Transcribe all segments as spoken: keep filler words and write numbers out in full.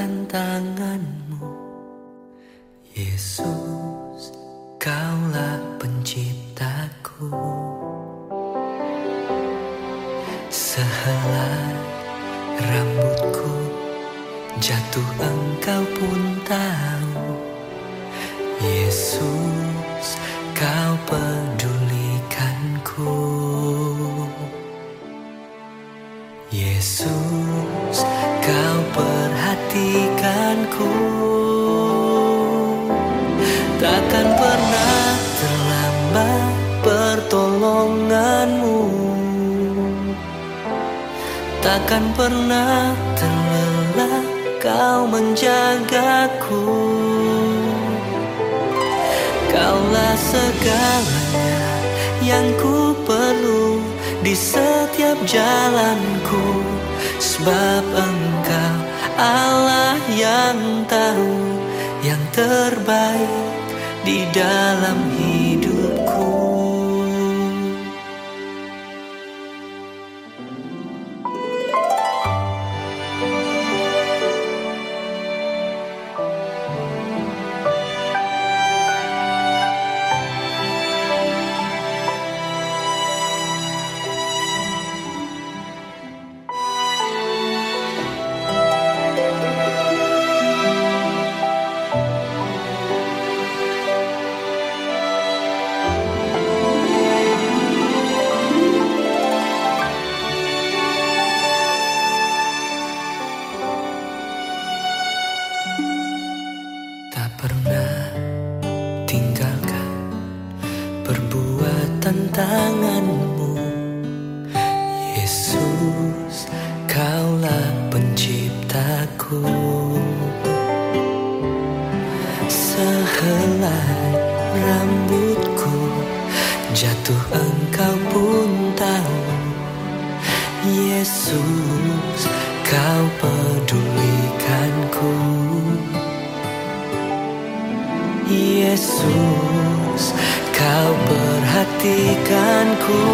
tantanganmu. Yesus, Kaulah penciptaku. Sehelai rambutku jatuh Engkau pun tahu. Yesus, Kau pedulikanku. Yesus, Kau perhatikanku. Takkan pernah terlambat pertolonganmu. Takkan pernah terlelah Kau menjagaku. Kaulah segalanya yang ku perlu di setiap jalanku, sebab Engkau Allah yang tahu yang terbaik di dalam hidupku. Pernah tinggalkan perbuatan tanganmu. Yesus, Kaulah penciptaku. Sehelai rambutku jatuh Engkau pun tahu. Yesus, Kau pedulikanku. Yesus, Kau perhatikanku.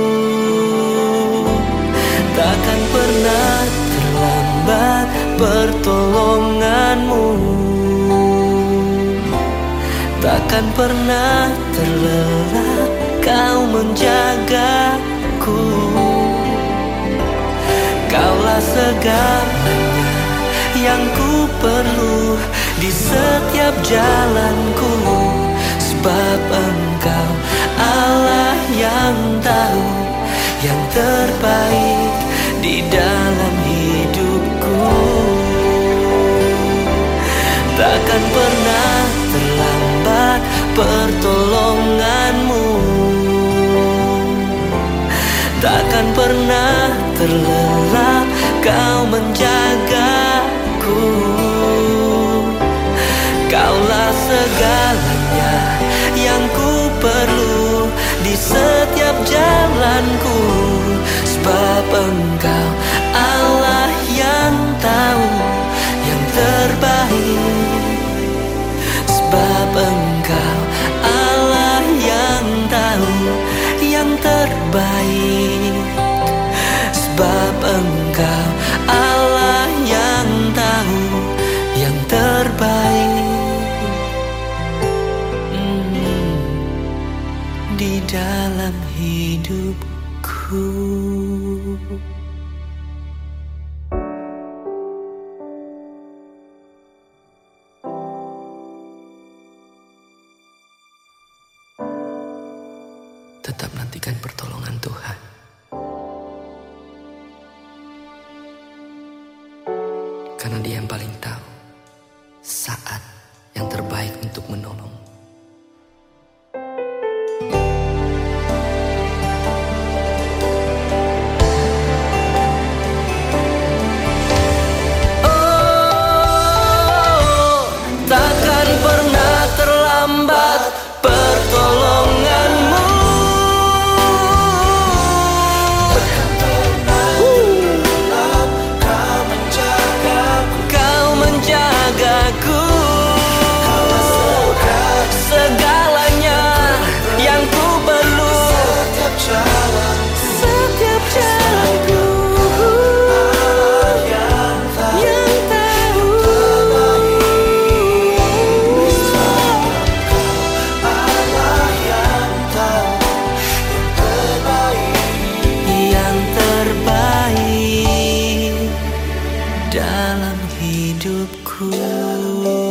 Takkan pernah terlambat pertolonganmu. Takkan pernah terlelah Kau menjagaku. Kaulah segalanya yang ku perlu di setiap jalanku, sebab Engkau Allah yang tahu yang terbaik di dalam hidupku. Takkan pernah terlambat pertolonganmu. Takkan pernah terlelah Kau menjagaku. Kaulah segalanya yang ku perlu di setiap jalanku, sebab Engkau Allah yang tahu yang terbaik. Sebab Engkau Allah yang tahu yang terbaik. Sebab Engkau Allah yang tahu yang terbaik. Di dalam hidupku. Tetap nantikan pertolongan Tuhan. Karena Dia yang paling tahu saat yang terbaik untuk menolong. Kau hidupku.